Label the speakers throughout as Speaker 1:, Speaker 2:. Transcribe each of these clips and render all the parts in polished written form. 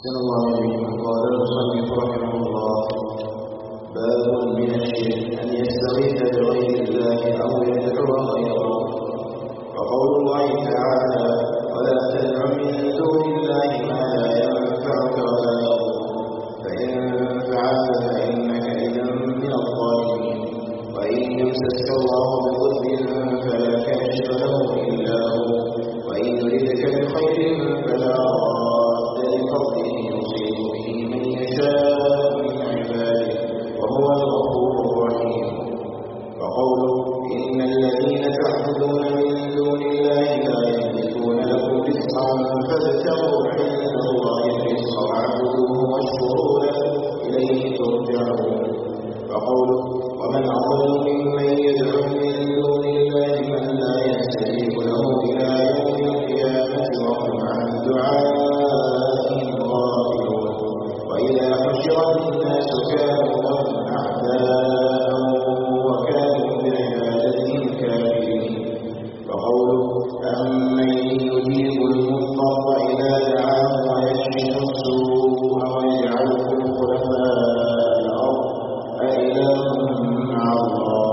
Speaker 1: أحسن الله إليكم. قال المصنف رحمه الله: باب من الشرك أن يستغيث بغير الله أو يدعو غيره. وقول الله تعالى: ولا تدع من دون الله ما لا ينفعك ولا يضرك، فإن فعلت فإنك إذا من الظالمين. وإن يمسسك الله بضر فلا كاشف له إلا هو، وإن يردك بخير فلا راد لفضله يصيب به من يشاء من عباده وهو الغفور الرحيم. وقوله: إن الذين تعبدون من دون الله لا يملكون لكم رزقا فابتغوا عند الله الرزق واعبدوه واشكروا له إليه ترجعون. وقوله: ومن أضل ممن يدعو من دون الله من لا يستجيب له إلى يوم القيامة وهم عن دعائهم غافلون. وإذا حشر الناس كانوا لهم أعداء وكانوا بعبادتهم كافرين. وقوله: أمن يجيب المضطر إذا دعاه ويكشف السوء ويجعلكم خلفاء الأرض أإله مع الله.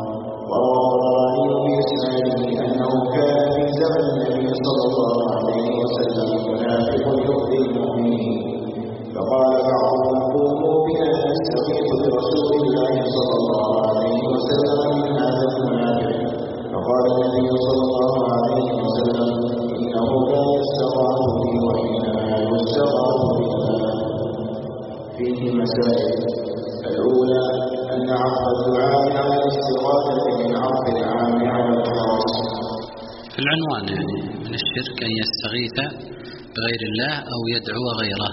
Speaker 1: وروى بإسناده أنه كان في زمن النبي صلى الله عليه وسلم منافق يؤذي المؤمنين، فقال بعضهم: قوموا بنا نستغيث برسول الله صلى الله عليه وسلم من هذا المنافق. فقال النبي صلى الله عليه وسلم: إنه لا يستغاث بي وإنما يستغاث بالله. فيه مسائل: الأولى أن عطف الدعاء على الاستغاثة من عطف العام على الخاص.
Speaker 2: في العنوان من الشرك أن يستغيث بغير الله أو يدعو غيره.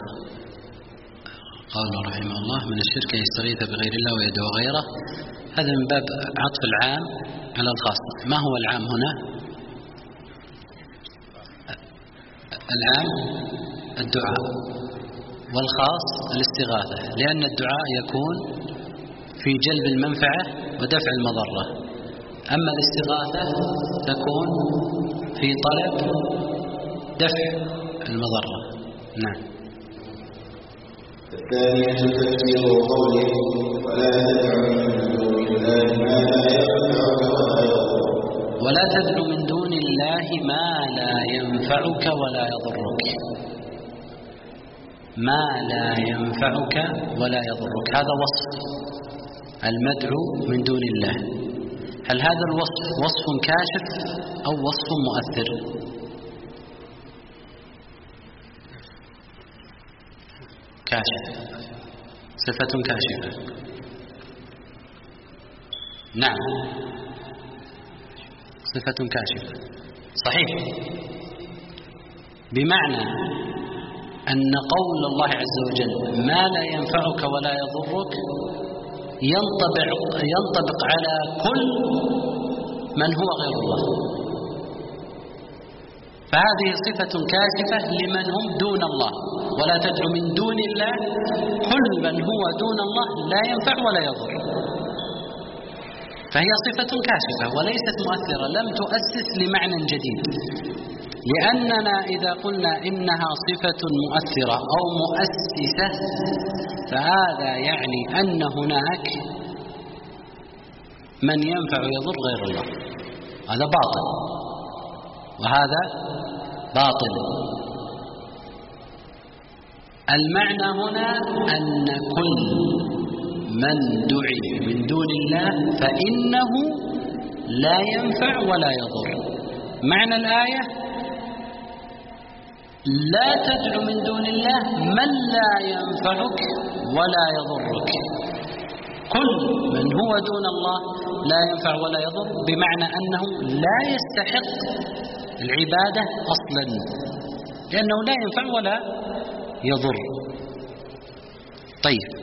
Speaker 2: قال رحمه الله: من الشرك أن يستغيث بغير الله ويدعو غيره. هذا من باب عطف العام على الخاص. ما هو العام هنا؟ العام الدعاء، والخاص الاستغاثة، لأن الدعاء يكون في جلب المنفعة ودفع المضرة، أما الاستغاثة تكون في طلب دفع المضرة. نعم.
Speaker 1: الثانية تفسير قوله: ولا تدع من دون الله ما لا ينفعك ولا يضرك.
Speaker 2: ولا تدع من دون الله ما لا ينفعك ولا يضرك. ما لا ينفعك ولا يضرك، هذا وصف المدعو من دون الله. هل هذا الوصف وصف كاشف أو وصف مؤثر؟ كاشف، صفة كاشفة. نعم، صفة كاشفة صحيح، بمعنى أن قول الله عز وجل ما لا ينفعك ولا يضرك ينطبق على كل من هو غير الله، فهذه صفة كاشفة لمن هم دون الله. ولا تدع من دون الله، كل من هو دون الله لا ينفع ولا يضر، فهي صفة كاشفة وليست مؤثرة، لم تؤسس لمعنى جديد. لأننا إذا قلنا إنها صفة مؤثرة أو مؤسسة فهذا يعني أن هناك من ينفع ويضر غير الله، هذا باطل وهذا باطل. المعنى هنا أن كل من دعي من دون الله فإنه لا ينفع ولا يضر. معنى الآية: لا تدع من دون الله من لا ينفعك ولا يضرك. كل من هو دون الله لا ينفع ولا يضر، بمعنى أنه لا يستحق العبادة أصلا، لأنه لا ينفع ولا يضر. طيب،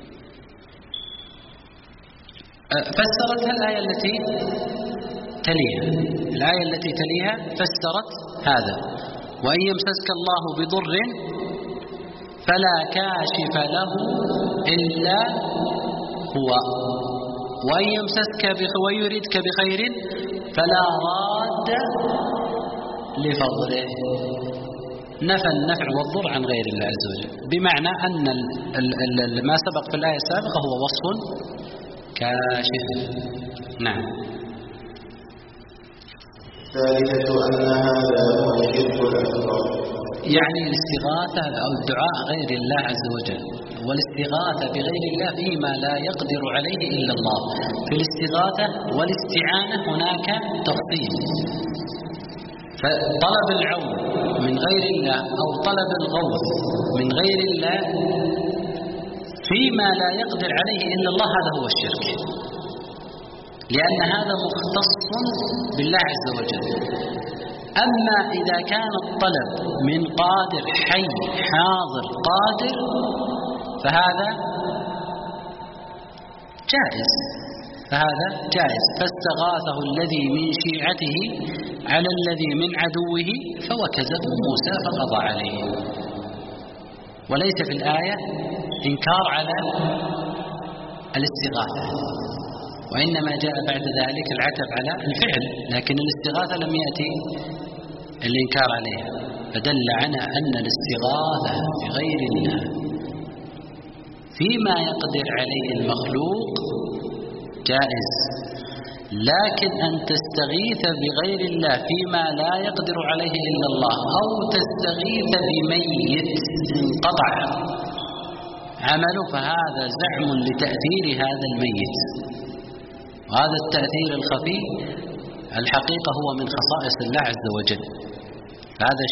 Speaker 2: فسرتها الآية التي تليها فسرت هذا: وإن يمسسك الله بضر فلا كاشف له إلا هو، وإن يمسسك ويردك بخير فلا راد لفضله. نفى النفع والضر عن غير الله عز وجل، بمعنى أن ما سبق في الآية السابقة هو وصف كاشف. نعم.
Speaker 1: الثالثة أن هذا هو الشرك الأكبر،
Speaker 2: يعني الاستغاثة أو الدعاء غير الله عز وجل، والاستغاثة بغير الله فيما لا يقدر عليه إلا الله. في الاستغاثة والاستعانة هناك تفصيل، فطلب العون من غير الله أو طلب الغوث من غير الله فيما لا يقدر عليه إلا الله هذا هو الشرك، لأن هذا مختص بالله عز وجل. أما إذا كان الطلب من قادر حي حاضر قادر فهذا جائز، فاستغاثه الذي من شيعته على الذي من عدوه فوكزه موسى فقضى عليه. وليس في الآية إنكار على الاستغاثة، وإنما جاء بعد ذلك العتب على الفعل، لكن الاستغاثة لم يأتي الإنكار عليها، فدل على أن الاستغاثة بغير الله فيما يقدر عليه المخلوق جائز، لكن أن تستغيث بغير الله فيما لا يقدر عليه إلا الله، أو تستغيث بميت انقطع عمله، فهذا زعم لتأثير هذا الميت، وهذا التأثير الخفي الحقيقة هو من خصائص الله عز وجل، فهذا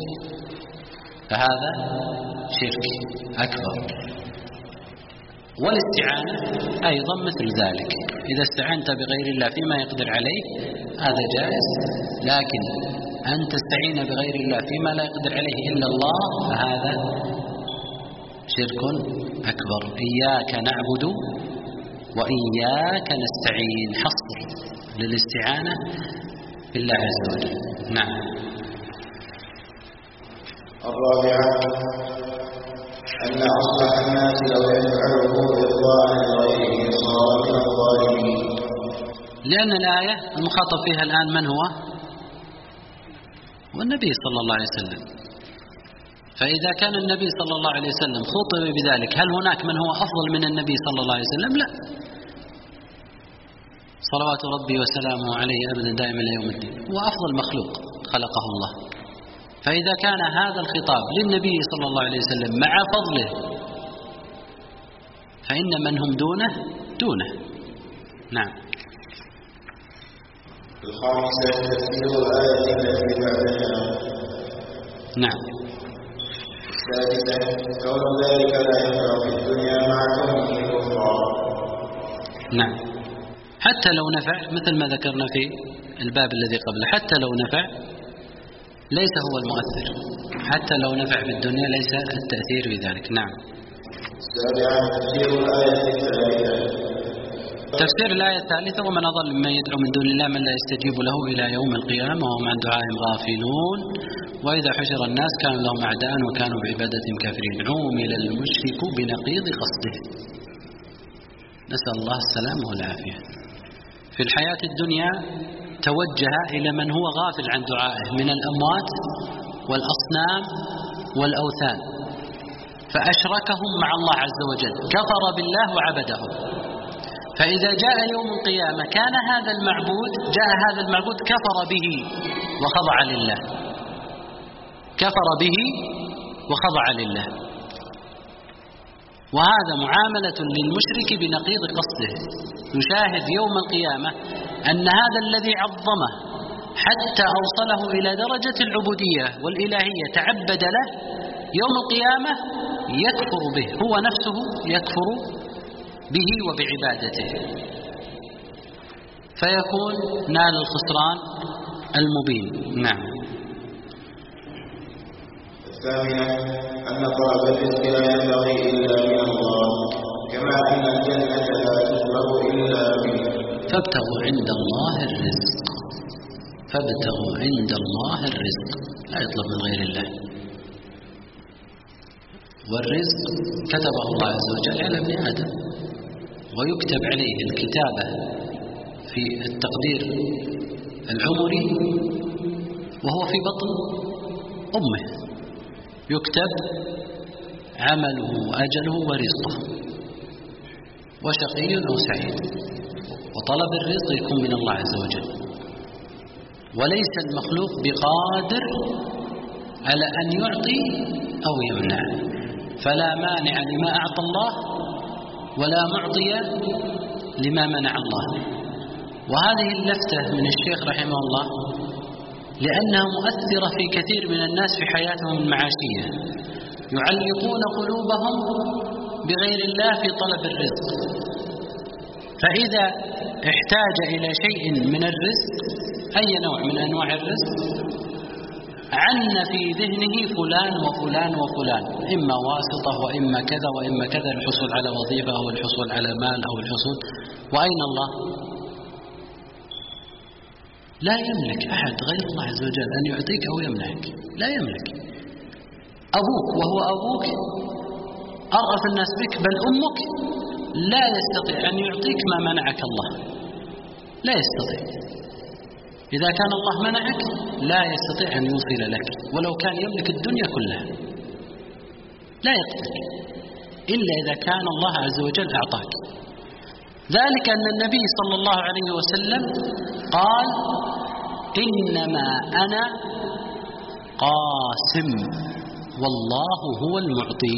Speaker 2: شرك أكبر. والاستعانة أيضا مثل ذلك، إذا استعنت بغير الله فيما يقدر عليه هذا جائز، لكن أن تستعين بغير الله فيما لا يقدر عليه إلا الله فهذا شرك أكبر. إياك نعبد وإياك نستعين، حصر للاستعانة بالله عز وجل. نعم.
Speaker 1: الرابعة أن أصلح الناس لو يفعله بإرضاء غيره صار من الظالمين،
Speaker 2: لأن الآية المخاطب فيها الآن من هو؟ والنبي صلى الله عليه وسلم، فإذا كان النبي صلى الله عليه وسلم خطب بذلك هل هناك من هو أفضل من النبي صلى الله عليه وسلم؟ لا، صلوات ربي وسلامه عليه أبدا دائما إلى يوم الدين، هو أفضل مخلوق خلقه الله. فإذا كان هذا الخطاب للنبي صلى الله عليه وسلم مع فضله فإن من هم دونه. نعم.
Speaker 1: الخامسة تفسير الآية التي بعدها.
Speaker 2: نعم.
Speaker 1: السادسة كون ذلك لا ينفع في الدنيا مع كونه كفرا.
Speaker 2: نعم، حتى لو نفع مثل ما ذكرنا في الباب الذي قبله، حتى لو نفع ليس هو المؤثر، حتى لو نفع في الدنيا ليس التأثير بذلك. نعم.
Speaker 1: السابعة تفسير الآية الثالثة.
Speaker 2: تفسير الآية الثالثة ومن أضل ممن يدعو من دون الله من لا يستجيب له إلى يوم القيامة وهم عن دعائهم غافلون وإذا حشر الناس كانوا لهم أعداء وكانوا بعبادتهم كافرين عومل المشرك بنقيض قصده. نسأل الله السلامة والعافية. في الحياة الدنيا توجه إلى من هو غافل عن دعائه من الأموات والأصنام والأوثان فأشركهم مع الله عز وجل، كفر بالله وعبدهم. فإذا جاء يوم القيامة كان هذا المعبود كفر به وخضع لله، كفر به وخضع لله، وهذا معاملة للمشرك بنقيض قصده. يشاهد يوم القيامة أن هذا الذي عظمه حتى أوصله إلى درجة العبودية والإلهية تعبد له، يوم القيامة يكفر به، هو نفسه يكفر به وبعبادته، فيكون نال الخسران المبين. نعم.
Speaker 1: الثامنة أن طلب الرزق لا ينبغي إلا من الله، كما أن الجنة لا تطلب إلا منه.
Speaker 2: فابتغوا عند الله الرزق، لا يطلب من غير الله. والرزق كتبه الله عز وجل على ابن آدم، ويكتب عليه الكتابة في التقدير العمري وهو في بطن أمه، يكتب عمله وأجله ورزقه، وشقي أو سعيد. وطلب الرزق يكون من الله عز وجل، وليس المخلوق بقادر على أن يعطي أو يمنع، فلا مانع لما أعطى الله ولا معطي لما منع الله. وهذه اللفتة من الشيخ رحمه الله لأنها مؤثرة في كثير من الناس في حياتهم المعاشية، يعلقون قلوبهم بغير الله في طلب الرزق، فإذا احتاج إلى شيء من الرزق، أي نوع من أنواع الرزق، عن في ذهنه فلان وفلان وفلان، إما واسطة وإما كذا وإما كذا، الحصول على وظيفة أو الحصول على مال أو الحصول. وأين الله؟ لا يملك أحد غير الله عز وجل أن يعطيك أو يمنعك، لا يملك. أبوك وهو أبوك أرأف الناس بك، بل أمك لا يستطيع أن يعطيك ما منعك الله، لا يستطيع. إذا كان الله منعك لا يستطيع أن يوصل لك، ولو كان يملك الدنيا كلها لا يقدر، إلا إذا كان الله عز وجل أعطاك. ذلك أن النبي صلى الله عليه وسلم قال: إنما أنا قاسم والله هو المعطي.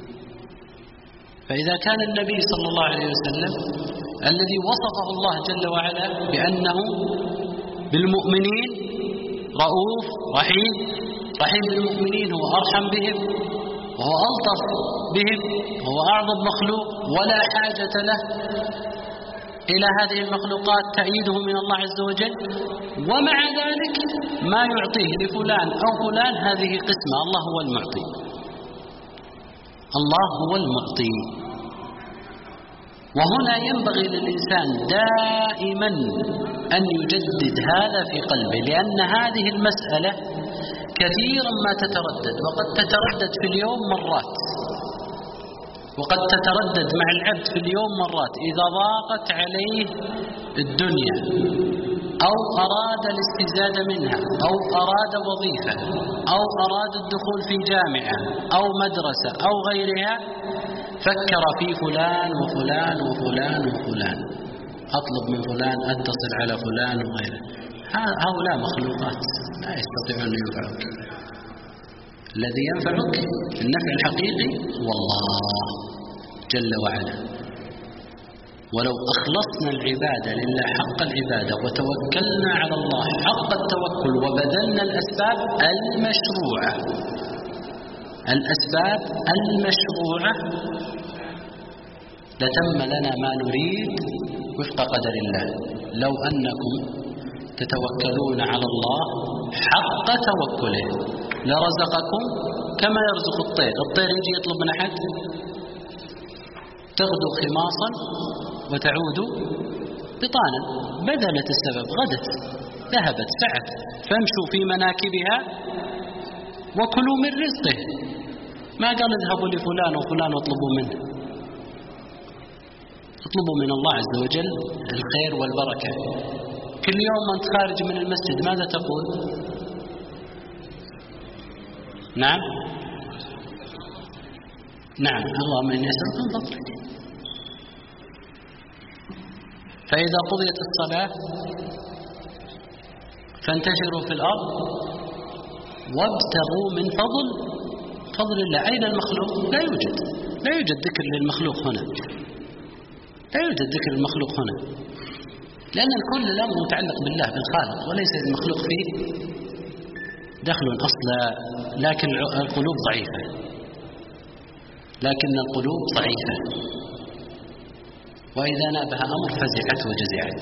Speaker 2: فإذا كان النبي صلى الله عليه وسلم الذي وصفه الله جل وعلا بأنه بالمؤمنين رؤوف رحيم، رحيم بالمؤمنين، هو أرحم بهم وهو ألطف بهم وهو أعظم مخلوق، ولا حاجة له إلى هذه المخلوقات تأييده من الله عز وجل، ومع ذلك ما يعطيه لفلان أو فلان هذه قسمة. الله هو المعطي، الله هو المعطي. وهنا ينبغي للإنسان دائما أن يجدد هذا في قلبه، لأن هذه المسألة كثيرا ما تتردد، وقد تتردد في اليوم مرات، وقد تتردد مع العبد في اليوم مرات إذا ضاقت عليه الدنيا أو أراد الاستزادة منها أو أراد وظيفة أو أراد الدخول في جامعة أو مدرسة أو غيرها، فكر في فلان وفلان وفلان وفلان، أطلب من فلان، أتصل على فلان وغيره. هؤلاء مخلوقات لا يستطيعون أن ينفعوك. الذي ينفعك النفع الحقيقي هو الله جل وعلا. ولو أخلصنا العبادة لله حق العبادة وتوكلنا على الله حق التوكل وبذلنا الأسباب المشروعة، الأسباب المشروعة، لتم لنا ما نريد وفق قدر الله. لو أنكم تتوكلون على الله حق توكله لرزقكم كما يرزق الطير. الطير يجي يطلب من أحد، تغدو خماصا وتعود بطانا، بذلت السبب، غدت، ذهبت، سعت، فامشوا في مناكبها وكلوا من رزقه. ما قال اذهبوا لفلان وفلان واطلبوا منه، اطلبوا من الله عز وجل الخير والبركة. كل يوم أنت خارج من المسجد ماذا تقول؟ نعم نعم، اللهم إني أسألك من فضلك. فإذا قضيت الصلاة فانتشروا في الأرض وابتغوا من فضل الله. أين المخلوق؟ لا يوجد ذكر للمخلوق هنا، لا يوجد ذكر للمخلوق هنا، لأن الكل الأمر متعلق بالله بالخالق، وليس المخلوق فيه دخل أصلا. لكن القلوب ضعيفة، لكن القلوب ضعيفة، وإذا نابها أمر فزعت وجزعت.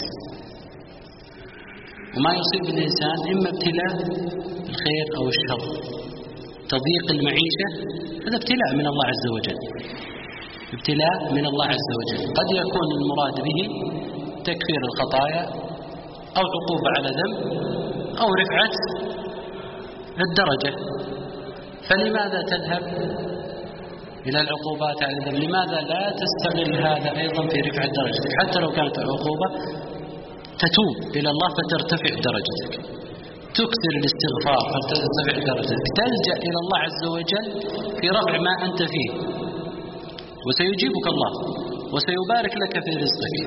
Speaker 2: وما يصيب الإنسان إما ابتلاء الخير أو الشر، تضييق المعيشة، هذا ابتلاء من الله عز وجل، ابتلاء من الله عز وجل. قد يكون المراد به تكفير الخطايا أو عقوبة على ذنب أو رفعة الدرجة. فلماذا تذهب إلى العقوبات على الذنب؟ لماذا لا تستغل هذا أيضا في رفعة درجتك؟ حتى لو كانت العقوبة تتوب إلى الله فترتفع درجتك، تكثر الاستغفار فترتفع درجتك، تلجأ إلى الله عز وجل في رفع ما أنت فيه، وسيجيبك الله وسيبارك لك في رزقك.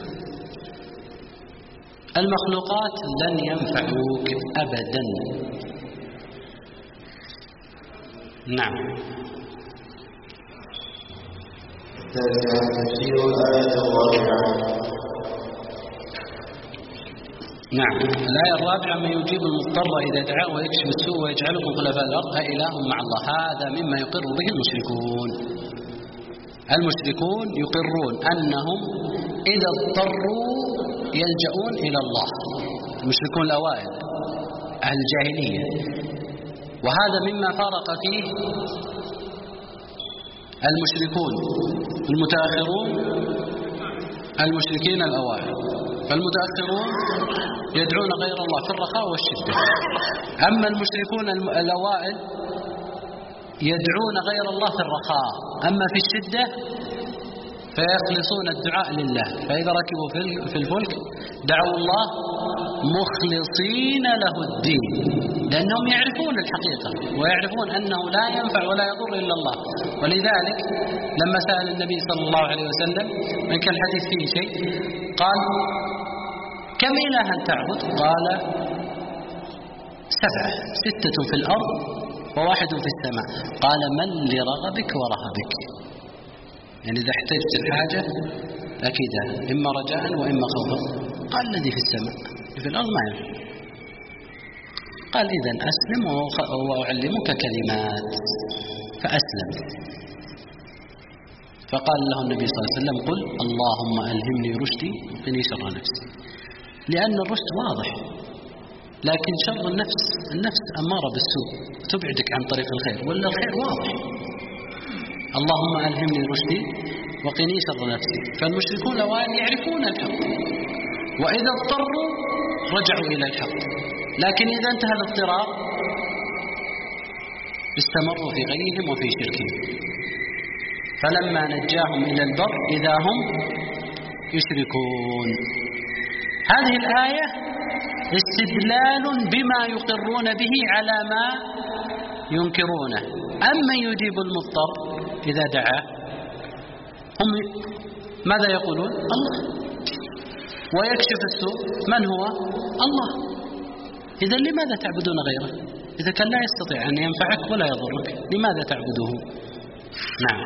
Speaker 2: المخلوقات لن ينفعوك أبدا. نعم.
Speaker 1: تفسير الآية الرابعة.
Speaker 2: نعم. الآية الرابعة: من يجيب المضطر إذا دعاه ويكشف السوء ويجعلكم خلفاء الأرض أإله مع الله. هذا مما يقر به المشركون. المشركون يقرون أنهم إذا اضطروا يلجؤون إلى الله. المشركون الأوائل أهل الجاهلية، وهذا مما فارق فيه المشركون المتأخرون المشركين الأوائل. فالمتأخرون يدعون غير الله في الرخاء والشدة، أما المشركون الأوائل يدعون غير الله في الرخاء، أما في الشدة فيخلصون الدعاء لله. فإذا ركبوا في الفلك دعوا الله مخلصين له الدين، لأنهم يعرفون الحقيقة ويعرفون أنه لا ينفع ولا يضر إلا الله. ولذلك لما سأل النبي صلى الله عليه وسلم، من كان الحديث فيه شيء، قال: كم إلها تعبد؟ قال: 7، 6 في الأرض و1 في السماء. قال: من لرغبك ورهبك؟ يعني إذا احتجت الحاجة أكيد إما رجاء وإما خوفا. قال: الذي في السماء، في الأرض ما ينفع. قال: إذن أسلم وأعلمك كلمات. فأسلم. فقال له النبي صلى الله عليه وسلم: قل اللهم ألهمني رشدي وقني شر نفسي. لأن الرشد واضح، لكن شر النفس أمارة بالسوء تبعدك عن طريق الخير، ولا الخير واضح. اللهم ألهمني رشدي وقني شر نفسي. فالمشركون الأوائل يعرفون الحق، وإذا اضطروا رجعوا إلى الحق، لكن إذا انتهى الاضطرار استمروا في غيهم وفي شركهم. فلما نجاهم إلى البر إذا هم يشركون. هذه الآية استدلال بما يقرون به على ما ينكرونه. أما يجيب المضطر إذا دعاه، هم ماذا يقولون؟ الله. ويكشف السوء، من هو؟ الله. إذا لماذا تعبدون غيره؟ إذا كان لا يستطيع أن ينفعك ولا يضرك، لماذا تعبده؟ نعم.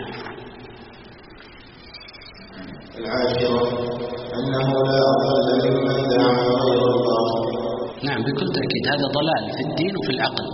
Speaker 1: العاشرة: أنه لا أضل ممن دعا غير الله.
Speaker 2: نعم بكل تأكيد، هذا ضلال في الدين وفي العقل.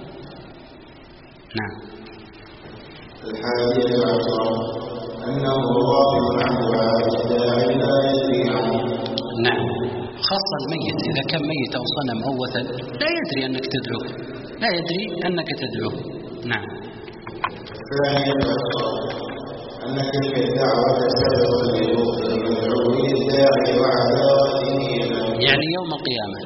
Speaker 2: نعم.
Speaker 1: الحادية عشرة: أنه غافل عن دعاء الداعي لا يدري عنه.
Speaker 2: نعم، خاصة الميت، إذا كان ميت أو صنم أو وثن لا يدري أنك تدعوه، لا يدري أنك تدعوه. نعم.
Speaker 1: الثانية عشرة: أن تلك الدعوة سبب لبغض المدعو للداعي وعداوته،
Speaker 2: يعني يوم القيامة،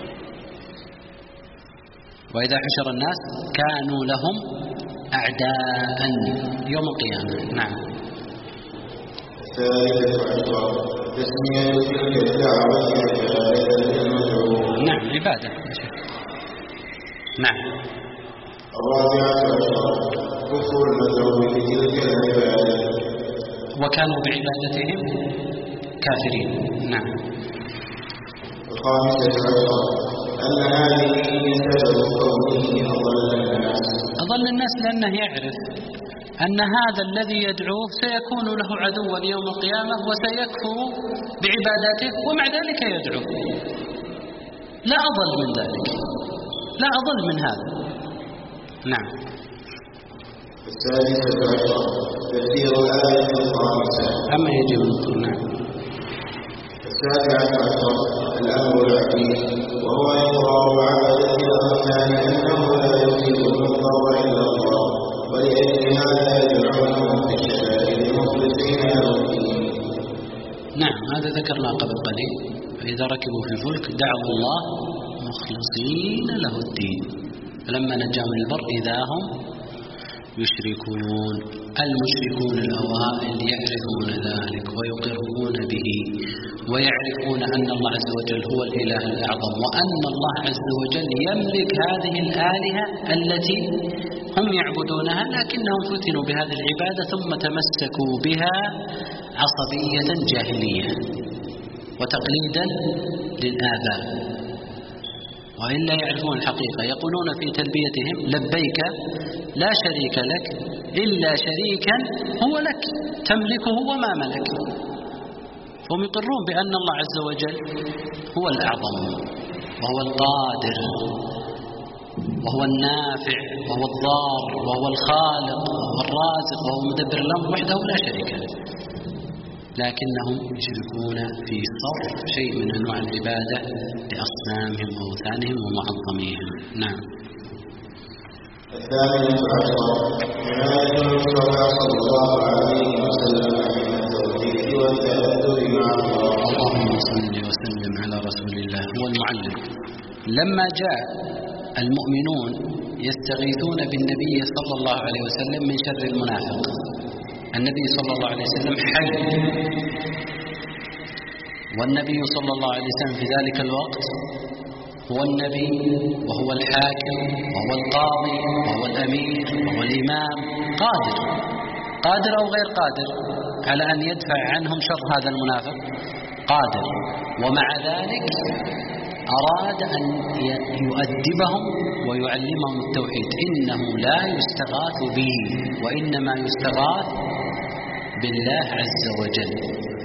Speaker 2: وإذا حشر الناس كانوا لهم أعداء يوم القيامة. نعم.
Speaker 1: الثالثة عشرة: تسمية تلك الدعوة عبادة للمدعو.
Speaker 2: نعم، عبادة. نعم.
Speaker 1: الرابعة عشرة: كفر المدعو بتلك العبادة،
Speaker 2: وكانوا بعبادتهم كافرين. نعم.
Speaker 1: الخامسة عشرة: أن هذه سبب كونه أضل الناس
Speaker 2: لأنه يعرف أن هذا الذي يدعوه سيكون له عدوا يوم القيامة وسيكفر بعباداته، ومع ذلك يدعو. لا أضل من ذلك، لا أضل من هذا. نعم.
Speaker 1: السادسة عشرة: تفسير الآية الخامسة.
Speaker 2: أما يجب النظر. نعم.
Speaker 1: السابعة عشرة: الأمر العقيد، وهو إقرار عبادة الأصنام أنه لا يصيب المضطر إلا الله، ولأجل هذا يدعونهم في الشدائد مخلصين له الدين.
Speaker 2: نعم، هذا ذكرنا قبل قليل. فإذا ركبوا في الفلك دعوا الله مخلصين له الدين، فلما نجاهم البر إذا هم يشركون. المشركون الأوائل يعرفون ذلك ويقرون به ويعرفون أن الله عز وجل هو الإله الأعظم، وأن الله عز وجل يملك هذه الآلهة التي هم يعبدونها، لكنهم فتنوا بهذه العبادة ثم تمسكوا بها عصبية جاهلية وتقليدا للآباء، وإلا يعرفون الحقيقة. يقولون في تلبيتهم: لبيك لا شريك لك إلا شريكا هو لك تملكه وما ملك. فهم يقرون بأن الله عز وجل هو الأعظم وهو القادر وهو النافع وهو الضار وهو الخالق وهو الرازق وهو مدبر الأمر وحده لا شريك له، لكنهم يشركون في صرف شيء من أنواع العبادة لأصنامهم وأوثانهم ومعظميهم. نعم.
Speaker 1: الثامنة عشرة عناية المصطفى صلى الله عليه وسلم من التوحيد والتأدب مع الله.
Speaker 2: اللهم صل وسلم على رسول الله. هو المعلم. لما جاء المؤمنون يستغيثون بالنبي صلى الله عليه وسلم من شر المنافق، النبي صلى الله عليه وسلم حي، والنبي صلى الله عليه وسلم في ذلك الوقت هو النبي وهو الحاكم وهو القاضي وهو الأمير وهو الإمام، قادر أو غير قادر على أن يدفع عنهم شر هذا المنافق، قادر. ومع ذلك أراد أن يؤدبهم ويعلمهم التوحيد. إنه لا يستغاث به وإنما يستغاث بالله عز وجل،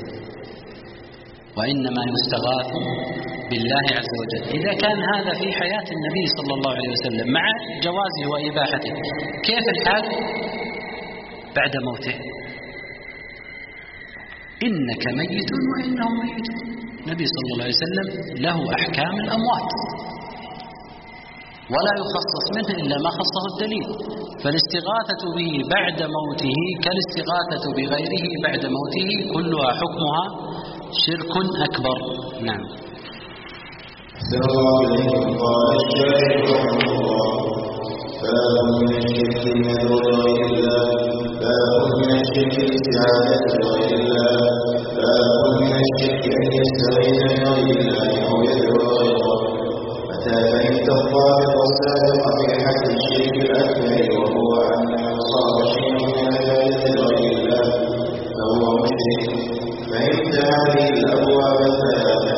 Speaker 2: وإنما يستغاث بالله عز وجل. إذا كان هذا في حياة النبي صلى الله عليه وسلم مع جوازه وإباحته، كيف الحال بعد موته؟ إنك ميت وإنهم ميتون. النبي صلى الله عليه وسلم له أحكام الأموات ولا يخصص منه إلا ما خصه الدليل، فالاستغاثة به بعد موته كالاستغاثة بغيره بعد موته كلها حكمها شرك أكبر. نعم.
Speaker 1: قال الشاعر رحمه الله: باب من الشرك الندر لغير الله، باب من الشرك الاستعاذة لغير الله، باب من الشرك أن يستغيث بغير الله أو يدعو غيره. متى فهمت الضابط السابق في حد الشرك الأكبر وهو أن من صار شيئا من عبادة غير الله فهو مشرك، فهمت هذه الأبواب الثلاثة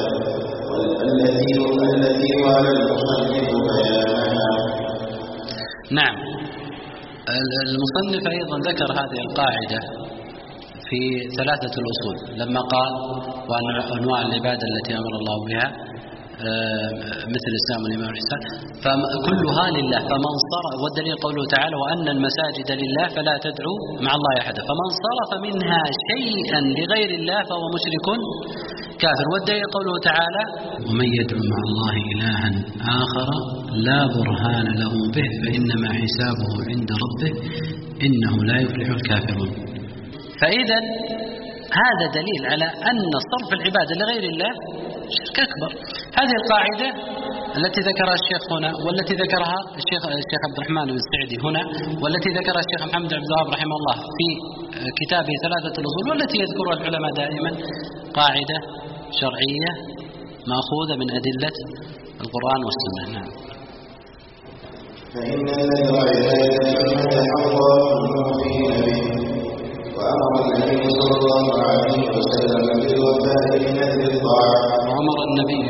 Speaker 1: التي وعلى المصنف بيانها.
Speaker 2: نعم. المصنف أيضا ذكر هذه القاعدة في ثلاثة الأصول لما قال: وأنواع العبادة التي أمر الله بها مثل الإسلام والإيمان والإحسان فكلها لله، فمن صرف، والدليل قوله تعالى: وأن المساجد لله فلا تدعوا مع الله أحدا، فمن صرف منها شيئا لغير الله فهو مشرك كافر. والدليل قوله تعالى: ومن يدعو مع الله إلها آخر لا برهان له به فإنما حسابه عند ربه إنه لا يفلح الكافرون. فإذا هذا دليل على أن صرف العبادة لغير الله شرك أكبر. هذه القاعدة التي ذكرها الشيخ هنا، والتي ذكرها الشيخ عبد الرحمن بن سعدي هنا، والتي ذكرها الشيخ محمد عبد الوهاب رحمه الله في كتابه ثلاثة الأصول، والتي يذكرها العلماء دائما، قاعدة شرعية مأخوذة من أدلة القرآن والسنة. نعم.
Speaker 1: فإن النذر عبادة مدح الله المؤمنين به، وأمر النبي صلى الله عليه وسلم بالوفاء بنذر الطاعة.
Speaker 2: وأمر النبي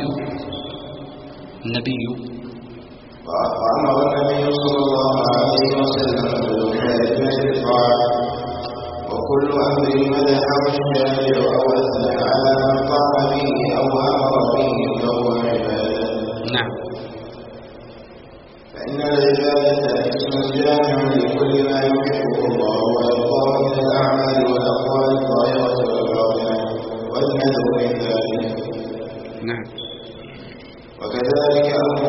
Speaker 1: وأمر النبي صلى الله عليه وسلم بالوفاء بنذر الطاعة. وكل أمر مدحه الشارع أو أثنى على من قام به أو أمر به فهو عبادة.
Speaker 2: نعم.
Speaker 1: فإن العبادة اسم جامع لكل ما يحبه الله ويرضاه من الأعمال والأقوال الظاهرة والباطنة، والنذر من ذلك.
Speaker 2: نعم.
Speaker 1: وكذلك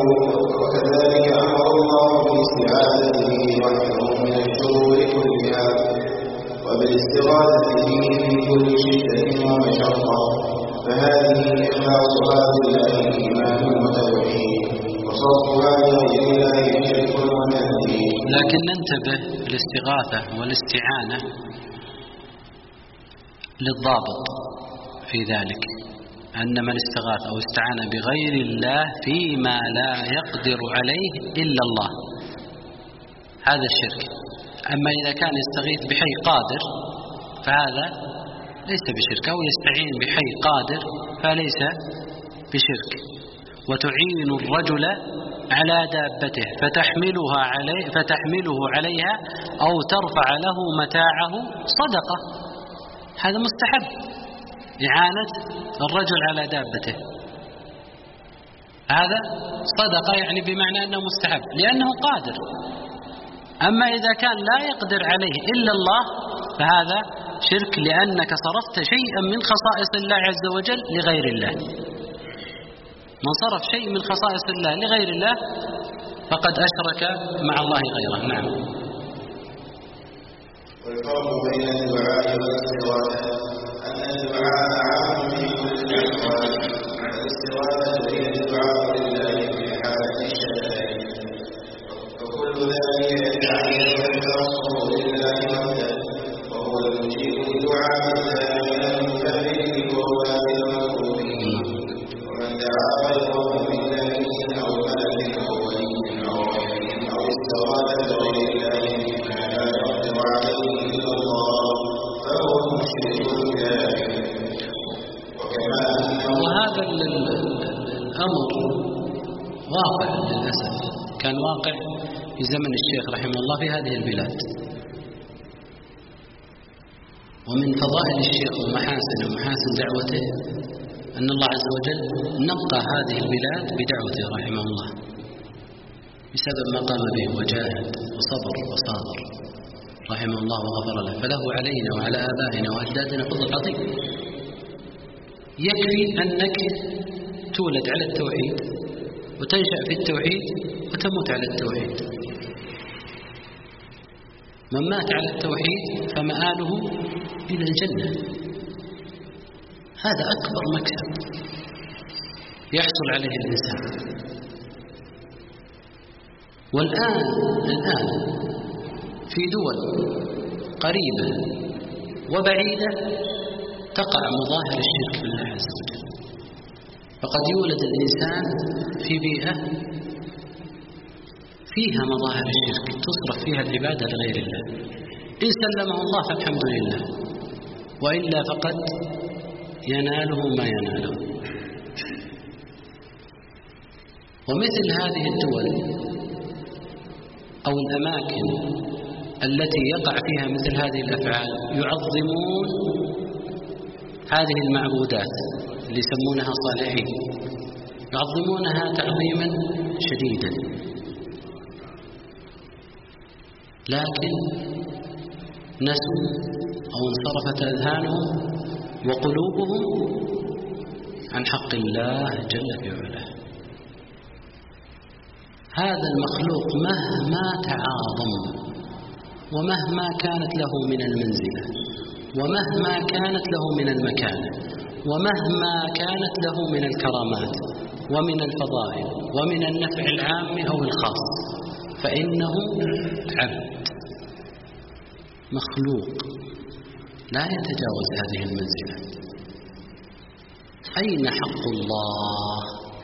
Speaker 1: أمر الله باستعاذته وحده من الشرور كلها، وبالاستغاثة به من كل شدة ومشقة، فهذه إخلاصها لله إيمان وتوحيد، وصرفها لغير الله شرك وتنديد.
Speaker 2: لكن ننتبه الاستغاثة والاستعانة للضابط في ذلك، أن من استغاث أو استعان بغير الله فيما لا يقدر عليه إلا الله هذا الشرك. أما إذا كان يستغيث بحي قادر فهذا ليس بشرك، أو يستعين بحي قادر فليس بشرك. وتعين الرجل على دابته فتحمله عليها أو ترفع له متاعه صدقة، هذا مستحب، إعانة الرجل على دابته هذا صدقة، يعني بمعنى أنه مستحب لأنه قادر. أما إذا كان لا يقدر عليه إلا الله فهذا شرك، لأنك صرفت شيئا من خصائص الله عز وجل لغير الله. من صرف شيء من خصائص الله لغير الله فقد أشرك مع الله غيره. نعم.
Speaker 1: والفرق بين الدعاء والاستغاثة أن الدعاء عام في كل الأحوال، والاستغاثة هي الدعاء لله في حالة الشدائد، فكل ذلك يتعلق بالتوسل لله وحده، وهو المجيب الدعاء من المكبر بقربات المكروبين. ومن دعا غيره من نبي أو ملك أو ولي أو غيره أو استغاث بغير الله فيما لا يقدر عليه إلا الله فهو مشرك كافر.
Speaker 2: وهذا الأمر واقع للأسف، كان واقع في زمن الشيخ رحمه الله في هذه البلاد. ومن فضائل الشيخ ومحاسن دعوته أن الله عز وجل نقى هذه البلاد بدعوته رحمه الله بسبب ما قام به وجاهد وصبر وصابر رحمه الله وغفر له، فله علينا وعلى آبائنا وأجدادنا فضل عظيم. يكفي أنك تولد على التوحيد وتنشأ في التوحيد وتموت على التوحيد. من مات على التوحيد فمآله إلى الجنة، هذا أكبر مكسب يحصل عليه الإنسان. والآن في دول قريبة وبعيدة تقع مظاهر الشرك بالله عز وجل، فقد يولد الإنسان في بيئة فيها مظاهر الشرك تصرف فيها العبادة لغير الله، إن سلمه الله فالحمد لله، وإلا فقد يناله ما يناله. ومثل هذه الدول أو الأماكن التي يقع فيها مثل هذه الأفعال يعظمون هذه المعبودات اللي يسمونها صالحين، يعظمونها تعظيما شديدا، لكن نسوا أو انصرفت أذهانهم وقلوبهم عن حق الله جل في علاه. هذا المخلوق مهما تعاظم ومهما كانت له من المنزلة ومهما كانت له من المكانة ومهما كانت له من الكرامات ومن الفضائل ومن النفع العام أو الخاص، فإنه عبد مخلوق لا يتجاوز هذه المنزلة. أين حق الله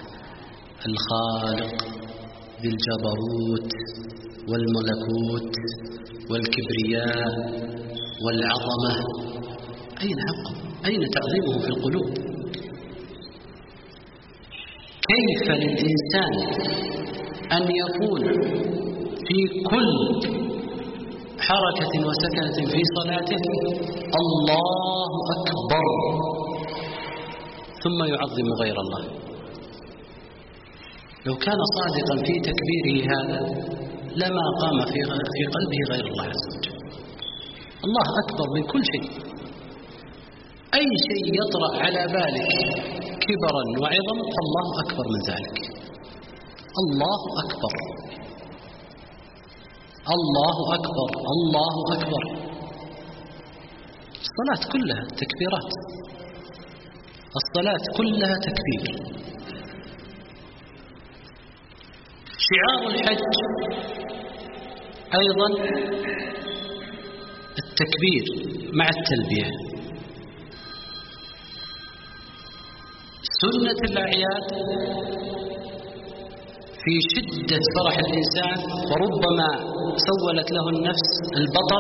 Speaker 2: الخالق بالجبروت والملكوت والكبرياء والعظمة؟ أين حقه؟ أين تعظيمه في القلوب؟ كيف للإنسان أن يقول في كل حركة وسكنة في صلاته الله أكبر ثم يعظم غير الله؟ لو كان صادقا في تكبيره هذا لما قام في قلبه غير الله عز وجل. الله أكبر من كل شيء، أي شيء يطرأ على بالك كبرا وعظم فالله أكبر من ذلك. الله أكبر، الله أكبر، الله أكبر. الصلاة كلها تكبيرات، الصلاة كلها تكبير. شعار الحج أيضا التكبير مع التلبية. سنة الأعياد في شدة فرح الإنسان، وربما سولت له النفس البطر،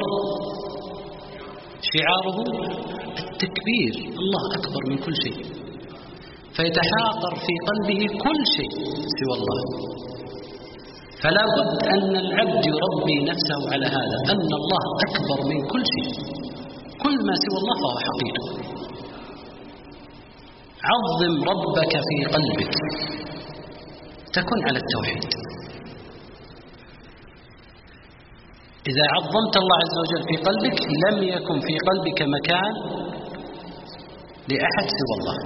Speaker 2: شعاره التكبير، الله أكبر من كل شيء، فيتحاقر في قلبه كل شيء سوى الله. فلا بد أن العبد يربي نفسه على هذا، أن الله أكبر من كل شيء، كل ما سوى الله فهو حقير. عظم ربك في قلبك، تكن على التوحيد. إذا عظمت الله عز وجل في قلبك لم يكن في قلبك مكان لأحد سوى الله.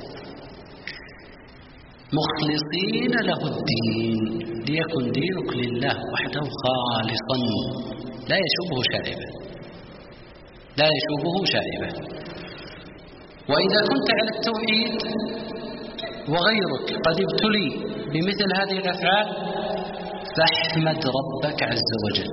Speaker 2: مخلصين له الدين ليكن دينك لله وحده خالصا لا يشوبه شائبة، لا يشوبه شائبة. وإذا كنت على التوحيد وغيرك قد ابتلي بمثل هذه الأفعال فاحمد ربك عز وجل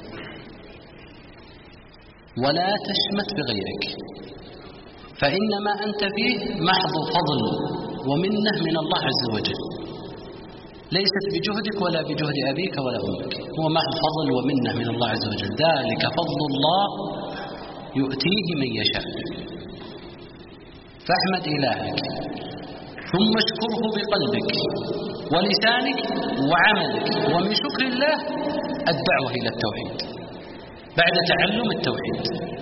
Speaker 2: ولا تشمت بغيرك، فإنما أنت فيه محض فضل ومنة من الله عز وجل، ليست بجهدك ولا بجهد أبيك ولا أمك، هو محض فضل ومنة من الله عز وجل. ذلك فضل الله يؤتيه من يشاء. فاحمد إلهك ثم اشكره بقلبك ولسانك وعملك. ومن شكر الله الدعوة إلى التوحيد بعد تعلم التوحيد،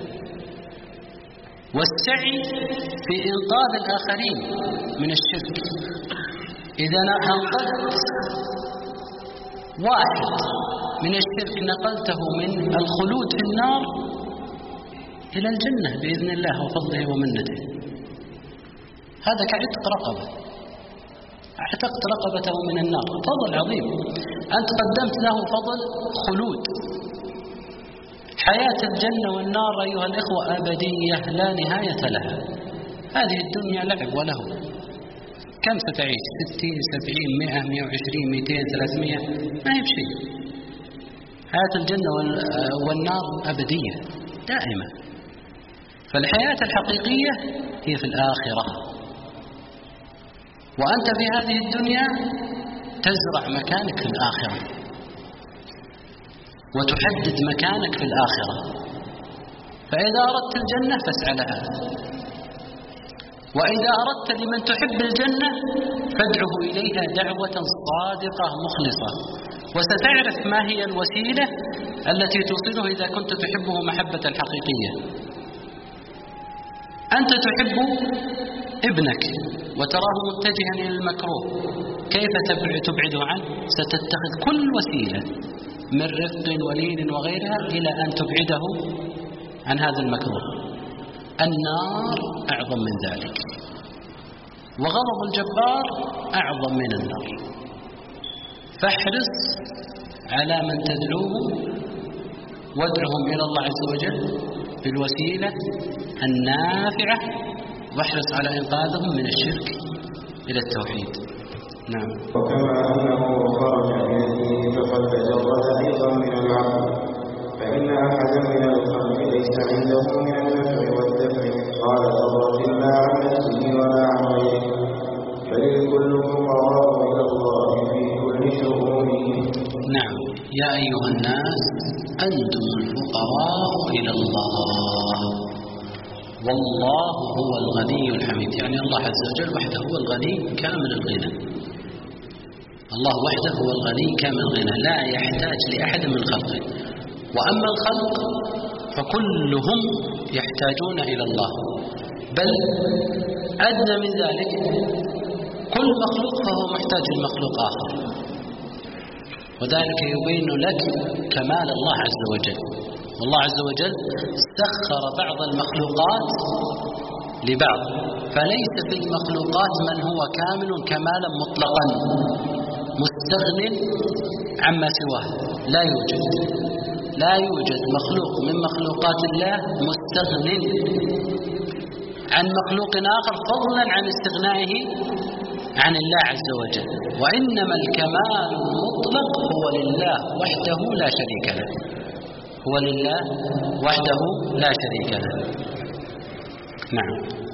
Speaker 2: والسعي في إنقاذ الآخرين من الشرك. إذا أنقذت واحد من الشرك نقلته من الخلود في النار إلى الجنة بإذن الله وفضله ومنته. هذا كعتق رقبة، اعتقت رقبته من النار، فضل عظيم. أنت قدمت له فضل خلود. حياة الجنة والنار أيها الإخوة أبدية لا نهاية لها. هذه الدنيا لعب وله، كم ستعيش؟ 60 70 100 120 200 300، ما هي بشيء. حياة الجنة والنار أبدية دائمة. فالحياة الحقيقية هي في الآخرة، وأنت في هذه الدنيا تزرع مكانك في الآخرة وتحدد مكانك في الآخرة. فإذا أردت الجنة فاسعى لها، وإذا أردت لمن تحب الجنة فادعه إليها دعوة صادقة مخلصة، وستعرف ما هي الوسيلة التي توصله إذا كنت تحبه محبة حقيقية. أنت تحب ابنك وتراه متجها إلى المكروه، كيف تبعده عنه؟ ستتخذ كل وسيلة من رفق ولين وغيرها إلى أن تبعده عن هذا المكروه. النار أعظم من ذلك، وغضب الجبار أعظم من النار. فاحرص على من تدعوهم وادعهم إلى الله عز وجل بالوسيلة النافعة، واحرص على إنقاذهم من الشرك إلى التوحيد. نعم.
Speaker 1: وكما أنه خرج من الدين فقد تجرد أيضا من العقل، فإن أحدا من الخلق ليس عنده من النفع والدفع مثقال ذرة لا عن نفسه ولا عن غيره، بل الكل فقراء إلى الله في كل شؤونه.
Speaker 2: نعم. يا أيها الناس أنتم الفقراء إلى الله والله هو الغني الحميد. يعني الله عز وجل وحده هو الغني كامل الغنى. الله وحده هو الغني كامل الغنى، لا يحتاج لأحد من خلقه. وأما الخلق فكلهم يحتاجون إلى الله، بل أدنى من ذلك، كل مخلوق فهو محتاج لمخلوق آخر. وذلك يبين لك كمال الله عز وجل. والله عز وجل سخر بعض المخلوقات لبعض، فليس في المخلوقات من هو كامل كمالا مطلقا مستغن عما سواه. لا يوجد مخلوق من مخلوقات الله مستغن عن مخلوق آخر فضلا عن استغنائه عن الله عز وجل. وإنما الكمال المطلق هو لله وحده لا شريك له. هو لله وحده لا شريك له. نعم.